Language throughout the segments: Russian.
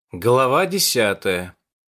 Глава 10.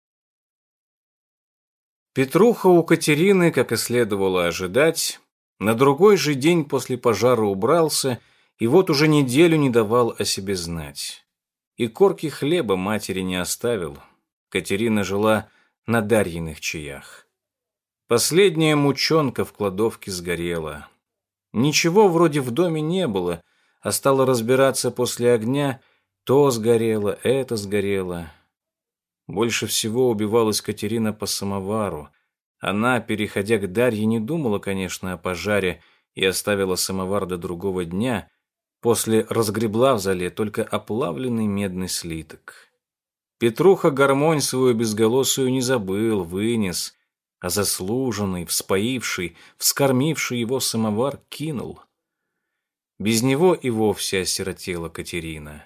Петруха у Катерины, как и следовало ожидать, на другой же день после пожара убрался и вот уже неделю не давал о себе знать. И корки хлеба матери не оставил. Катерина жила на Дарьиных чаях. Последняя мучонка в кладовке сгорела. Ничего вроде в доме не было, а стало разбираться после огня. То сгорело, это сгорело. Больше всего убивалась Катерина по самовару. Она, переходя к Дарье, не думала, конечно, о пожаре и оставила самовар до другого дня. После разгребла в зале только оплавленный медный слиток. Петруха гармонь свою безголосую не забыл, вынес, а заслуженный, вспоивший, вскормивший его самовар кинул. Без него и вовсе осиротела Катерина.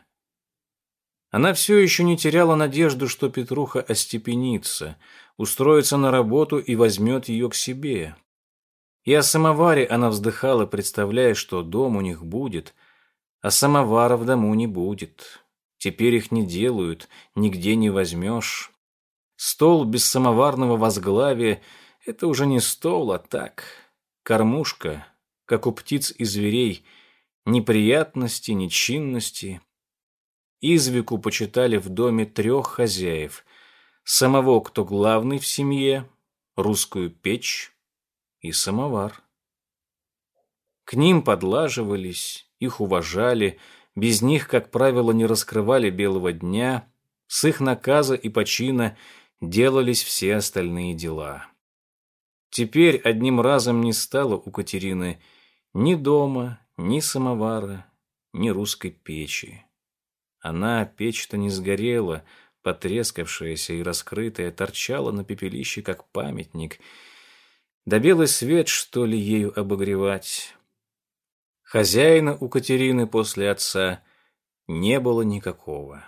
Она все еще не теряла надежду, что Петруха остепенится, устроится на работу и возьмет ее к себе. И о самоваре она вздыхала, представляя, что дом у них будет, а самовара в дому не будет. Теперь их не делают, нигде не возьмешь. Стол без самоварного возглавия — это уже не стол, а так, кормушка, как у птиц и зверей, неприятности, нечинности. Извеку почитали в доме 3 хозяев: самого, кто главный в семье, русскую печь и самовар. К ним подлаживались, их уважали, без них, как правило, не раскрывали белого дня, с их наказа и почина делались все остальные дела. Теперь одним разом не стало у Катерины ни дома, ни самовара, ни русской печи. Она, печь-то не сгорела, потрескавшаяся и раскрытая, торчала на пепелище, как памятник. Да белый свет, что ли, ею обогревать? Хозяина у Катерины после отца не было никакого.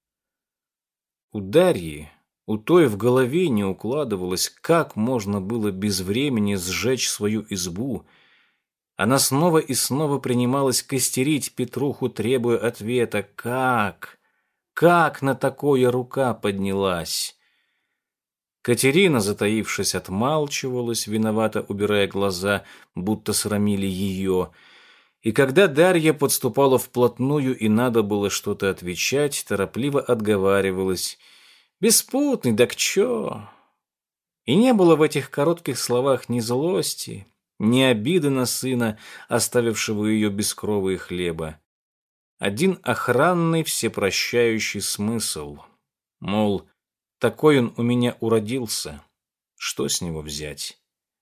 У Дарьи, у той в голове не укладывалось, как можно было без времени сжечь свою избу. Она снова и снова принималась костерить Петруху, требуя ответа. Как? Как на такое рука поднялась? Катерина, затаившись, отмалчивалась, виновато убирая глаза, будто срамили ее. И когда Дарья подступала вплотную и надо было что-то отвечать, торопливо отговаривалась. «Беспутный, да к чё?» И не было в этих коротких словах ни злости, ни обиды на сына, оставившего ее без крови и хлеба. Один охранный, всепрощающий смысл. Мол, такой он у меня уродился. Что с него взять?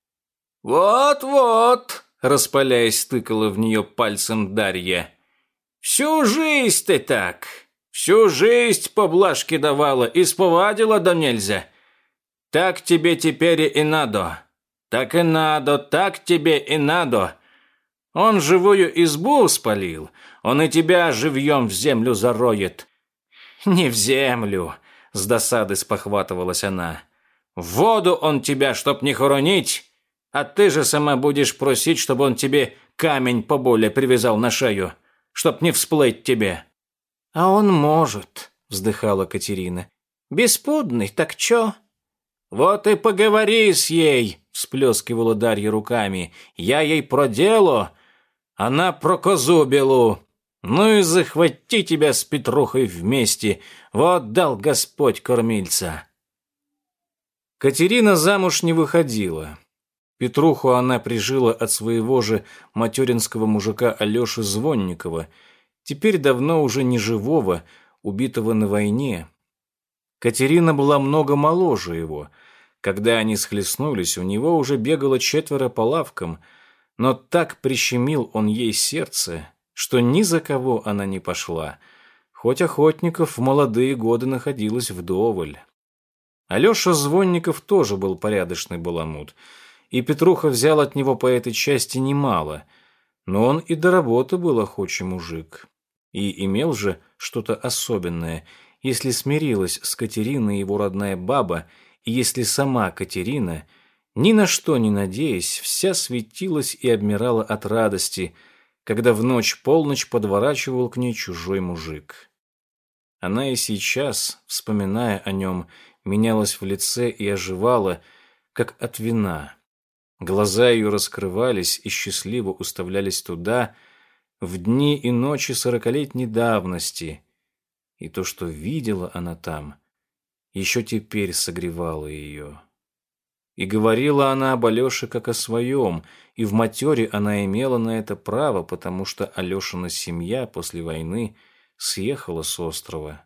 «Вот-вот!» — распаляясь, тыкала в нее пальцем Дарья. «Всю жизнь ты так! Всю жизнь поблажки давала, исповадила да нельзя! Так тебе теперь и надо! Так и надо, так тебе и надо! Он живую избу спалил, он и тебя живьем в землю зароет!» «Не в землю!» — с досады спохватывалась она. «В воду он тебя, чтоб не хоронить, а ты же сама будешь просить, чтобы он тебе камень поболее привязал на шею, чтоб не всплыть тебе». «А он может», — вздыхала Катерина. «Беспудный, так чё?» «Вот и поговори с ей», — всплескивала Дарья руками. «Я ей про дело, она про козу белу. Ну и захвати тебя с Петрухой вместе, вот дал Господь кормильца». Катерина замуж не выходила. Петруху она прижила от своего же материнского мужика Алеши Звонникова, теперь давно уже не живого, убитого на войне. Катерина была много моложе его. Когда они схлестнулись, у него уже бегало 4 по лавкам, но так прищемил он ей сердце, что ни за кого она не пошла, хоть охотников в молодые годы находилось вдоволь. Алеша Звонников тоже был порядочный баламут, и Петруха взял от него по этой части немало, но он и до работы был охочий мужик. И имел же что-то особенное, если смирилась с Катериной его родная баба, и если сама Катерина, ни на что не надеясь, вся светилась и обмирала от радости, когда в ночь-полночь подворачивал к ней чужой мужик. Она и сейчас, вспоминая о нем, менялась в лице и оживала, как от вина. Глаза ее раскрывались и счастливо уставлялись туда, в дни и ночи 40-летней давности, и то, что видела она там, еще теперь согревало ее. И говорила она об Алёше как о своем, и в матере она имела на это право, потому что Алёшина семья после войны съехала с острова.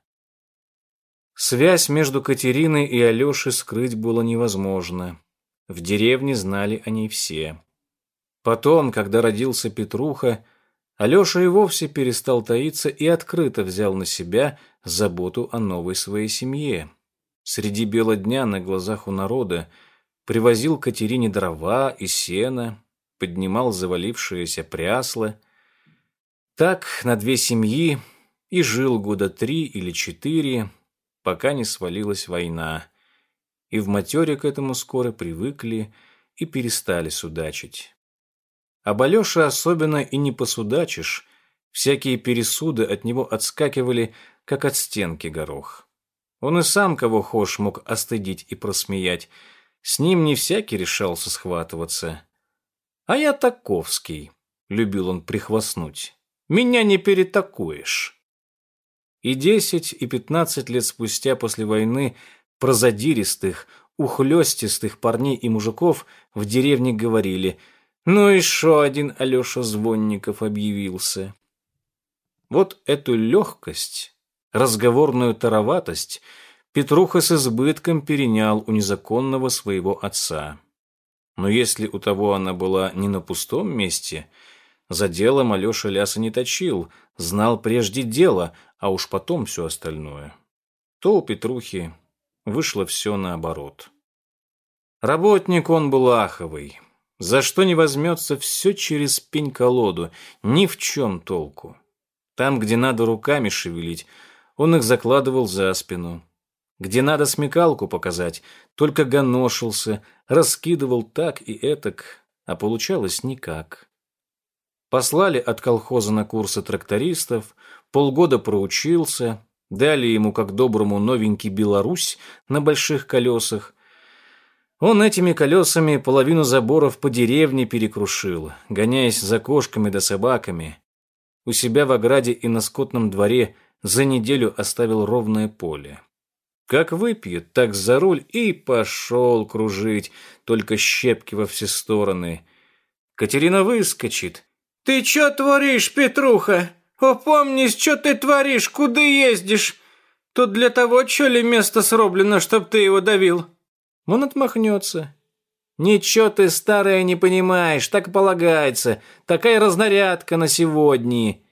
Связь между Катериной и Алёшей скрыть было невозможно. В деревне знали о ней все. Потом, когда родился Петруха, Алёша и вовсе перестал таиться и открыто взял на себя заботу о новой своей семье. Среди бела дня на глазах у народа привозил Катерине дрова и сено, поднимал завалившиеся прясла. Так на 2 семьи и жил года 3 или 4, пока не свалилась война, и в матере к этому скоро привыкли и перестали судачить. Об Алёше особенно и не посудачишь, всякие пересуды от него отскакивали, как от стенки горох. Он и сам кого хошь мог остыдить и просмеять, с ним не всякий решался схватываться. «А я таковский», — любил он прихвастнуть, — «меня не перетакуешь». И 10, и 15 лет спустя после войны про задиристых, ухлёстистых парней и мужиков в деревне говорили: «Ну и шо один Алёша Звонников объявился». Вот эту легкость, разговорную тароватость Петруха с избытком перенял у незаконного своего отца. Но если у того она была не на пустом месте, за делом Алёша ляса не точил, знал прежде дело, а уж потом все остальное, то у Петрухи вышло все наоборот. Работник он был аховый. За что не возьмется, все через пень-колоду, ни в чем толку. Там, где надо руками шевелить, он их закладывал за спину. Где надо смекалку показать, только гоношился, раскидывал так и этак, а получалось никак. Послали от колхоза на курсы трактористов, полгода проучился, дали ему как доброму новенький Беларусь на больших колесах. Он этими колесами половину заборов по деревне перекрушил, гоняясь за кошками да собаками. У себя в ограде и на скотном дворе за неделю оставил ровное поле. Как выпьет, так за руль и пошел кружить, только щепки во все стороны. Катерина выскочит. «Ты чё творишь, Петруха? Опомнись, чё ты творишь, куда ездишь? Тут для того, чё ли место сроблено, чтоб ты его давил?» Он отмахнется. «Ничего ты, старая, не понимаешь, так полагается, такая разнарядка на сегодня».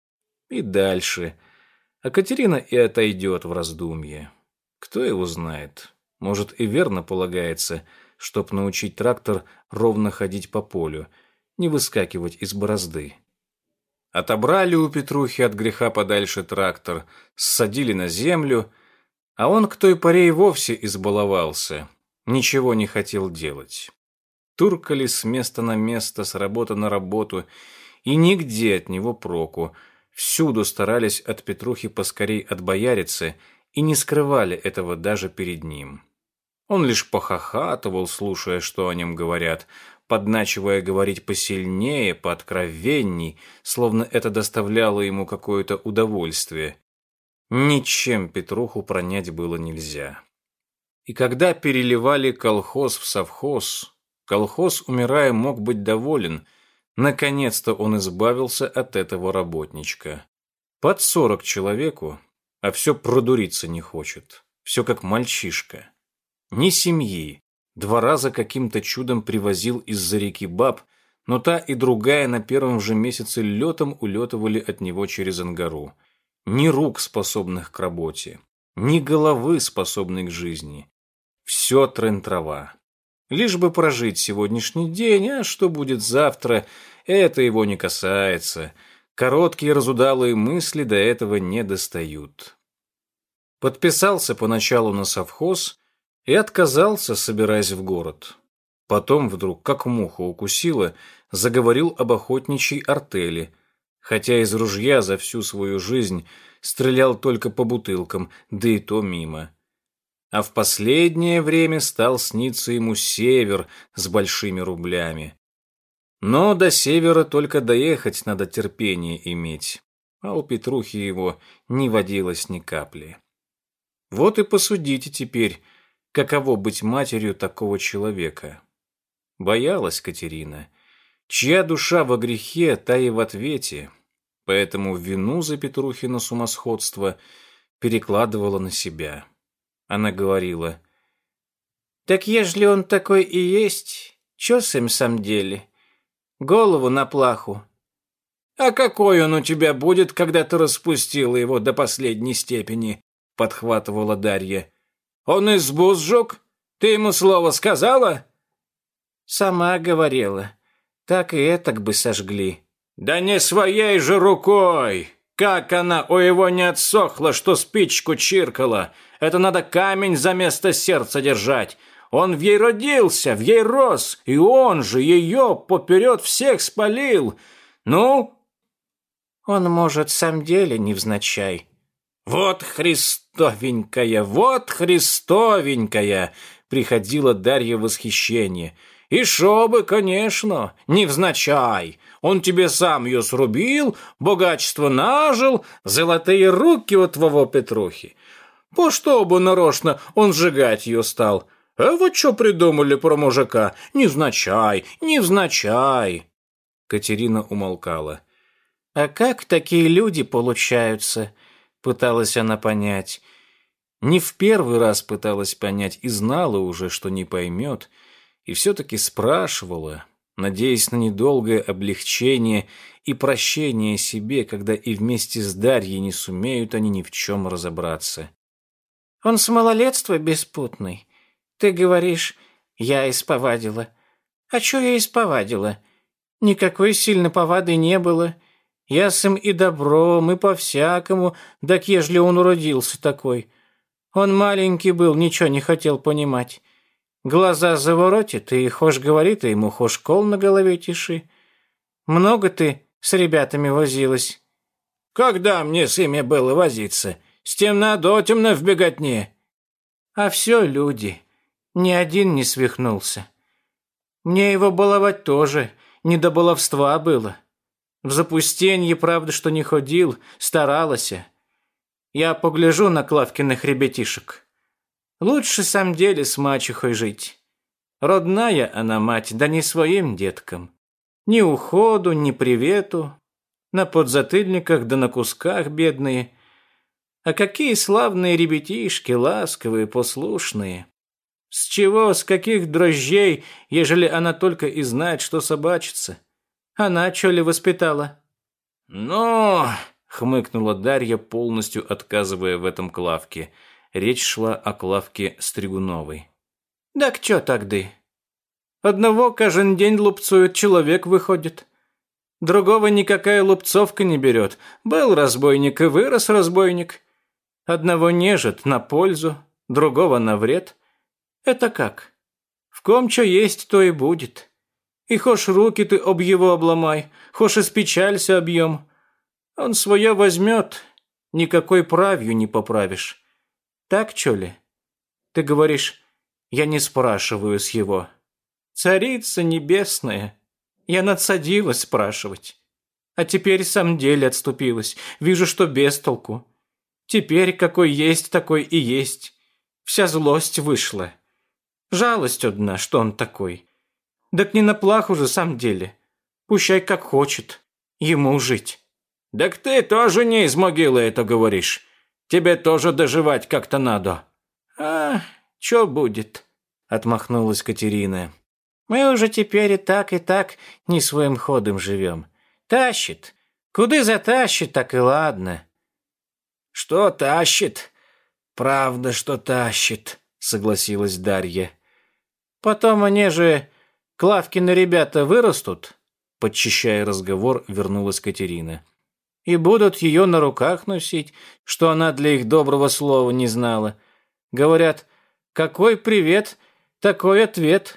И дальше. А Катерина и отойдет в раздумье. Кто его знает? Может, и верно полагается, чтоб научить трактор ровно ходить по полю, не выскакивать из борозды. Отобрали у Петрухи от греха подальше трактор, ссадили на землю, а он к той поре и вовсе избаловался, ничего не хотел делать. Туркали с места на место, с работы на работу, и нигде от него проку. Всюду старались от Петрухи поскорей отбояриться и не скрывали этого даже перед ним. Он лишь похохатывал, слушая, что о нем говорят, подначивая говорить посильнее, пооткровенней, словно это доставляло ему какое-то удовольствие. Ничем Петруху пронять было нельзя. И когда переливали колхоз в совхоз, колхоз, умирая, мог быть доволен. Наконец-то он избавился от этого работничка. Под 40 человеку, а все продуриться не хочет. Все как мальчишка. Ни семьи. 2 раза каким-то чудом привозил из-за реки баб, но та и другая на первом же месяце летом улетывали от него через Ангару. Ни рук, способных к работе, ни головы, способной к жизни. Все трын-трава. Лишь бы прожить сегодняшний день, а что будет завтра, это его не касается. Короткие разудалые мысли до этого не достают. Подписался поначалу на совхоз и отказался, собираясь в город. Потом вдруг, как муха укусила, заговорил об охотничьей артели, хотя из ружья за всю свою жизнь стрелял только по бутылкам, да и то мимо. А в последнее время стал сниться ему север с большими рублями. Но до севера только доехать надо терпение иметь, а у Петрухи его не водилось ни капли. Вот и посудите теперь, каково быть матерью такого человека. Боялась Катерина. Чья душа во грехе, та и в ответе, поэтому вину за Петрухино сумасходство перекладывала на себя. Она говорила: «Так ежели он такой и есть, чё с им сам деле? Голову на плаху». «А какой он у тебя будет, когда ты распустила его до последней степени?» — подхватывала Дарья. «Он избу сжег? Ты ему слово сказала?» «Сама говорила. Так и этак бы сожгли». «Да не своей же рукой! Как она у его не отсохла, что спичку чиркала! Это надо камень за место сердца держать! Он в ей родился, в ей рос, и он же ее поперед всех спалил! Ну?» «Он, может, сам деле невзначай». «Вот Христовенькая, вот Христовенькая!» — приходила Дарья в восхищение. «И шо бы, конечно, невзначай! Он тебе сам ее срубил, богатство нажил, золотые руки у твоего Петрухи. По что бы нарочно он сжигать ее стал? А вот что придумали про мужика? Невзначай, невзначай!» Катерина умолкала. «А как такие люди получаются?» — пыталась она понять. Не в первый раз пыталась понять и знала уже, что не поймет, и все-таки спрашивала, надеясь на недолгое облегчение и прощение себе, когда и вместе с Дарьей не сумеют они ни в чем разобраться. «Он с малолетства беспутный. Ты говоришь, я исповадила. А что я исповадила? Никакой сильной повады не было. Я с им и добром, и по-всякому, так ежели он уродился такой. Он маленький был, ничего не хотел понимать. Глаза заворотит, и хошь говорит, и ему хошь кол на голове тиши. Много ты с ребятами возилась?» «Когда мне с ими было возиться? С темна до темна в беготне». «А все люди. Ни один не свихнулся. Мне его баловать тоже, не до баловства было. В запустенье, правда, что не ходил, старалась. Я погляжу на Клавкиных ребятишек. Лучше сам деле с мачехой жить. Родная она мать, да не своим деткам. Ни уходу, ни привету. На подзатыльниках да на кусках бедные. А какие славные ребятишки, ласковые, послушные. С чего, с каких дрожжей, ежели она только и знает, что собачится? Она что ли воспитала?» «Ну...» — хмыкнула Дарья, полностью отказывая в этом Клавке. Речь шла о Клавке Стригуновой. «Так чё тогда? Одного каждый день лупцует, человек выходит. Другого никакая лупцовка не берет. Был разбойник и вырос разбойник. Одного нежит на пользу, другого на вред. Это как? В ком чё есть, то и будет. И хошь руки ты об его обломай, хошь испечалься объем. Он свое возьмет, никакой правью не поправишь. Так, чё ли? Ты говоришь, я не спрашиваю с его. Царица небесная, я надсадилась спрашивать. А теперь сам деле отступилась, вижу, что без толку. Теперь какой есть, такой и есть. Вся злость вышла. Жалость одна, что он такой. Так не на плаху же сам деле. Пущай как хочет, ему жить». «Так ты тоже не из могилы это говоришь. Тебе тоже доживать как-то надо». «А, чё будет?» — отмахнулась Катерина. «Мы уже теперь и так не своим ходом живем. Тащит. Куды затащит, так и ладно». «Что тащит? Правда, что тащит», — согласилась Дарья. «Потом они же, Клавкины ребята, вырастут», — подчищая разговор, вернулась Катерина. «И будут ее на руках носить, что она для их доброго слова не знала. Говорят, какой привет, такой ответ».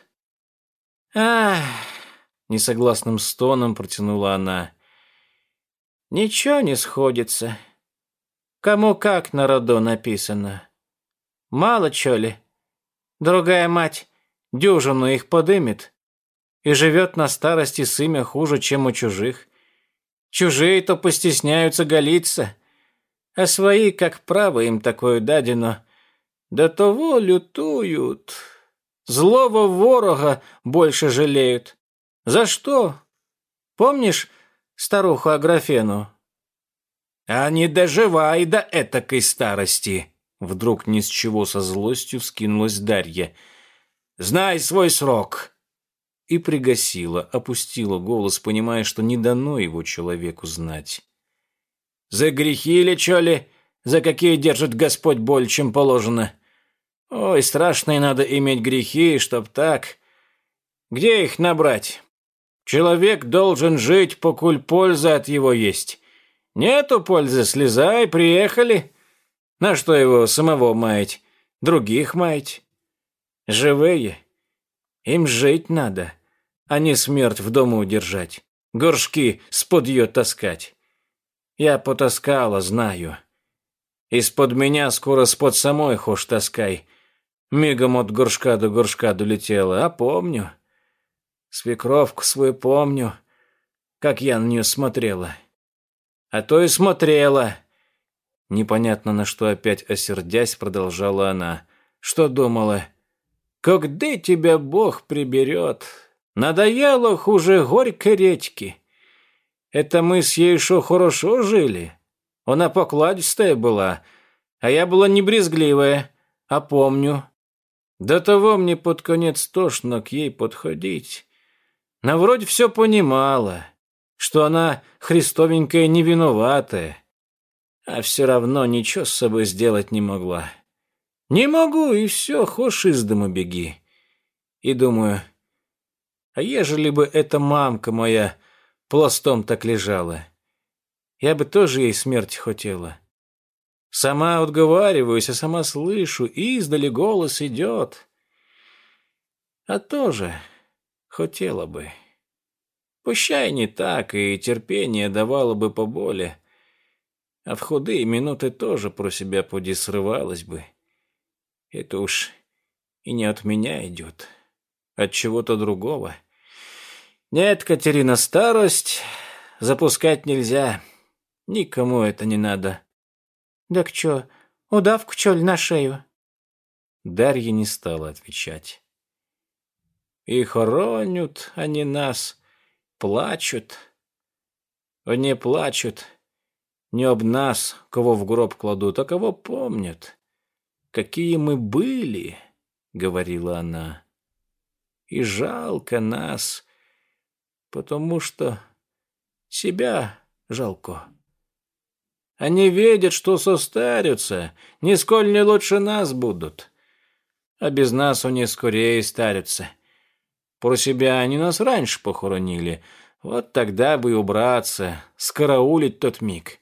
«Ах!» — несогласным стоном протянула она. «Ничего не сходится. Кому как на роду написано. Мало чё ли? Другая мать дюжину их подымет и живет на старости с имя хуже, чем у чужих. Чужие-то постесняются голиться, а свои, как право им такое дадено, до того лютуют. Злого ворога больше жалеют. За что? Помнишь старуху Аграфену? А не доживай до этакой старости. Вдруг ни с чего со злостью вскинулась Дарья. Знай свой срок. И пригасила, опустила голос, понимая, что не дано его человеку знать. За грехи ли, чё ли, за какие держит Господь боль, чем положено? Ой, страшные надо иметь грехи, чтоб так. Где их набрать? Человек должен жить, покуль польза от его есть. Нету пользы, слезай, приехали. На что его самого маять, других маять? Живые. Им жить надо, а не смерть в дому удержать, горшки с-под ее таскать. Я потаскала, знаю. Из-под меня скоро с-под самой хошь таскай. Мигом от горшка до горшка долетела, а помню. Свекровку свою помню, как я на нее смотрела. А то и смотрела. Непонятно на что опять осердясь, продолжала она. Что думала? Когда тебя Бог приберет? Надоело хуже горькой редьки. Это мы с ей шо хорошо жили. Она покладистая была, а я была не брезгливая, а помню. До того мне под конец тошно к ей подходить. Но вроде все понимала, что она христовенькая не виноватая, а все равно ничего с собой сделать не могла. Не могу, и все, хошь из дому беги. И думаю, а ежели бы эта мамка моя пластом так лежала, я бы тоже ей смерти хотела. Сама отговариваюсь, а сама слышу, издали голос идет. А тоже хотела бы. Пущай не так, и терпение давало бы поболе, а в худые минуты тоже про себя поди срывалась бы. Это уж и не от меня идет, от чего-то другого. Нет, Катерина, старость запускать нельзя. Никому это не надо. Так чё, удавку чё ли на шею? Дарья не стала отвечать. И хоронят они нас, плачут. Они плачут не об нас, кого в гроб кладут, а кого помнят. Какие мы были, говорила она. И жалко нас, потому что себя жалко. Они видят, что состарятся, нисколь не лучше нас будут. А без нас они скорее старятся. Про себя они нас раньше похоронили. Вот тогда бы и убраться, скараулить тот миг.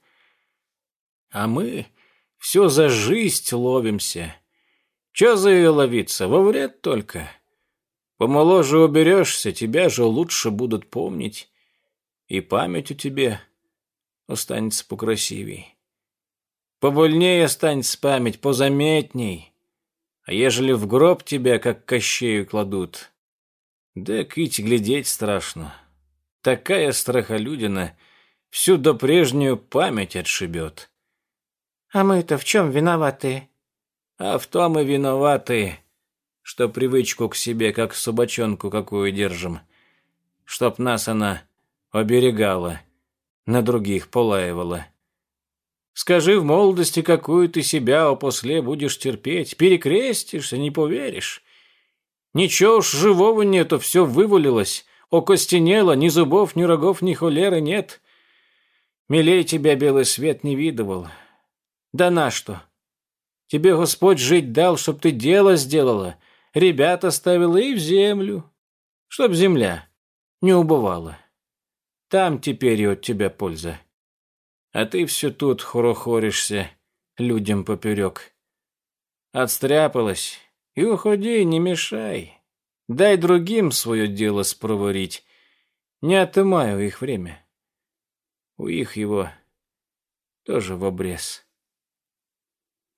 А мы все за жизнь ловимся. Че за ее ловиться? Во вред только. Помоложе уберешься, тебя же лучше будут помнить. И память у тебя останется покрасивей. Побольнее останется память, позаметней. А ежели в гроб тебя, как Кощею, кладут, да кить глядеть страшно. Такая страхолюдина всю до прежнюю память отшибет. А мы-то в чем виноваты? А в том и виноваты, что привычку к себе, как собачонку какую держим, чтоб нас она оберегала, на других полаивала. Скажи в молодости, какую ты себя, а после будешь терпеть, перекрестишься, не поверишь. Ничего уж живого нету, все вывалилось, окостенело, ни зубов, ни рогов, ни холеры нет. Милей тебя белый свет не видывал. Да на что? Тебе Господь жить дал, чтоб ты дело сделала, ребят оставила и в землю, чтоб земля не убывала. Там теперь и от тебя польза. А ты все тут хорохоришься людям поперек. Отстряпалась, и уходи, не мешай. Дай другим свое дело спроворить. Не отымай у их время. У их его тоже в обрез.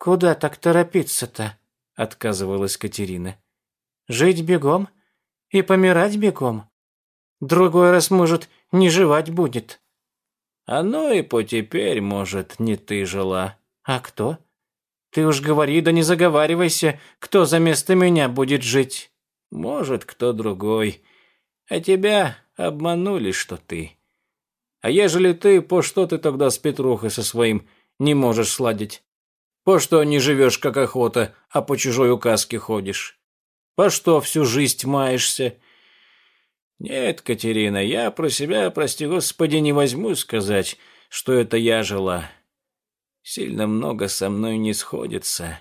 «Куда так торопиться-то?» — отказывалась Катерина. «Жить бегом и помирать бегом. Другой раз, может, не жевать будет». «Оно и потеперь, может, не ты жила». «А кто? Ты уж говори, да не заговаривайся, кто за место меня будет жить». «Может, кто другой. А тебя обманули, что ты. А ежели ты, по что ты тогда с Петрухой со своим не можешь сладить? По что не живешь, как охота, а по чужой указке ходишь? По что всю жизнь маешься?» «Нет, Катерина, я про себя, прости Господи, не возьму сказать, что это я жила. Сильно много со мной не сходится».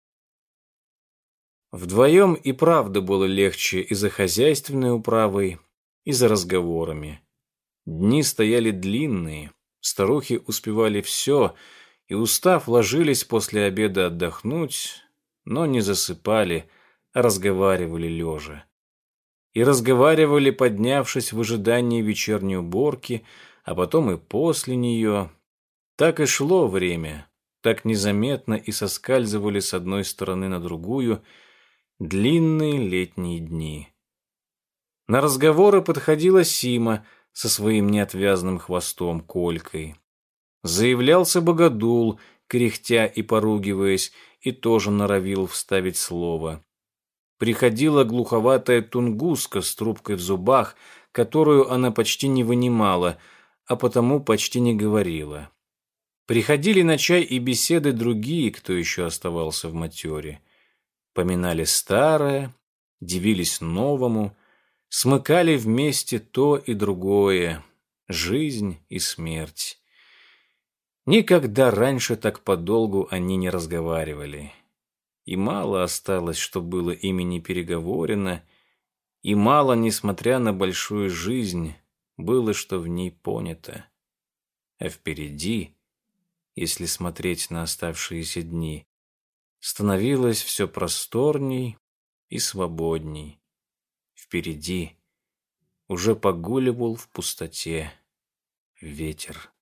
Вдвоем и правда было легче и за хозяйственной управой, и за разговорами. Дни стояли длинные, старухи успевали все, и, устав, ложились после обеда отдохнуть, но не засыпали, а разговаривали лежа. И разговаривали, поднявшись в ожидании вечерней уборки, а потом и после нее. Так и шло время, так незаметно и соскальзывали с одной стороны на другую длинные летние дни. На разговоры подходила Сима со своим неотвязным хвостом Колькой. Заявлялся Богодул, кряхтя и поругиваясь, и тоже норовил вставить слово. Приходила глуховатая Тунгуска с трубкой в зубах, которую она почти не вынимала, а потому почти не говорила. Приходили на чай и беседы другие, кто еще оставался в матере. Поминали старое, дивились новому, смыкали вместе то и другое, жизнь и смерть. Никогда раньше так подолгу они не разговаривали. И мало осталось, что было ими не переговорено, и мало, несмотря на большую жизнь, было, что в ней понято. А впереди, если смотреть на оставшиеся дни, становилось все просторней и свободней. Впереди уже погуливал в пустоте ветер.